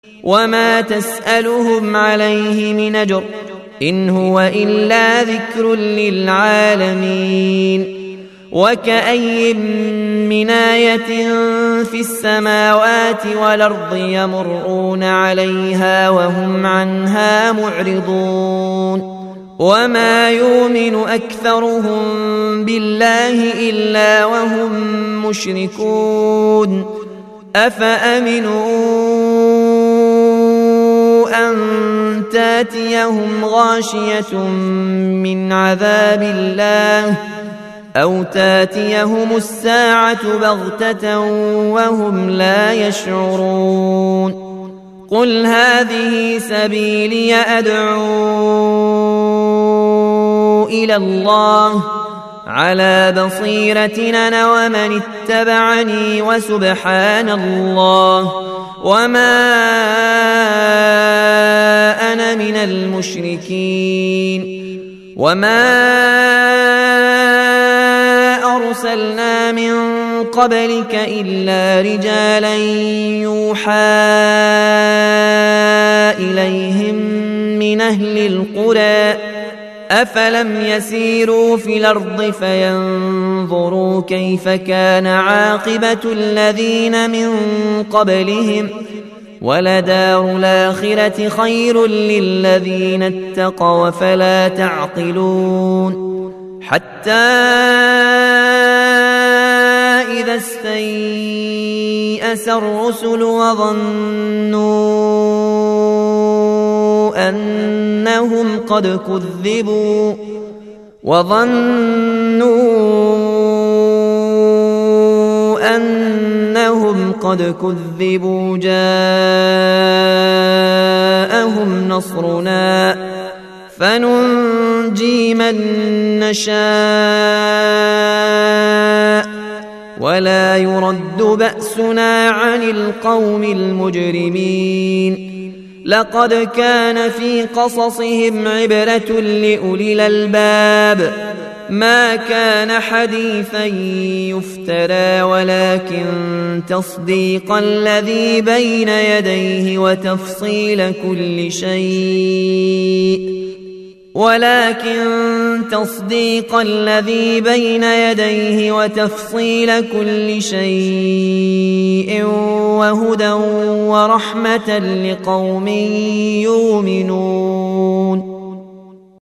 وما تسألهم عليه من أجر إن هو إلا ذكر للعالمين. وكأي من آية في السماوات والأرض يمرون عليها وهم عنها معرضون وما يؤمن أكثرهم بالله إلا وهم مشركون أفأمنوا أن تاتيهم غاشية من عذاب الله أو تاتيهم الساعة بغتة وهم لا يشعرون قل هذه سبيلي أدعو إلى الله على بصيرة أنا ومن اتبعني وسبحان الله وما أنا من المشركين. وما أرسلنا من قبلك إلا رجالا يوحى إليهم من أهل القرى أفلم يسيروا في الأرض فينظروا كيف كان عاقبة الذين من قبلهم ولدار الآخرة خير للذين اتقوا فلا تعقلون. حتى إذا استيأس الرسل وظنوا أنهم قد كذبوا جاءهم نصرنا فننجي من نشاء ولا يرد بأسنا عن القوم المجرمين. لقد كان في قصصهم عبرة لأولي الألباب ما كان حديثا يفترى ولكن تصديق الذي بين يديه وتفصيل كل شيء وهدى ورحمة لقوم يؤمنون.